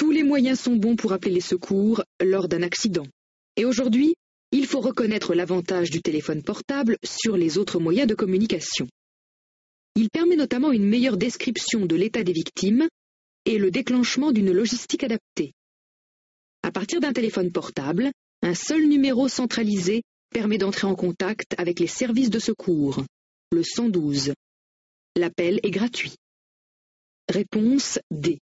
Tous les moyens sont bons pour appeler les secours lors d'un accident. Et aujourd'hui, il faut reconnaître l'avantage du téléphone portable sur les autres moyens de communication. Il permet notamment une meilleure description de l'état des victimes et le déclenchement d'une logistique adaptée. À partir d'un téléphone portable, un seul numéro centralisé permet d'entrer en contact avec les services de secours, le 112. L'appel est gratuit. Réponse D.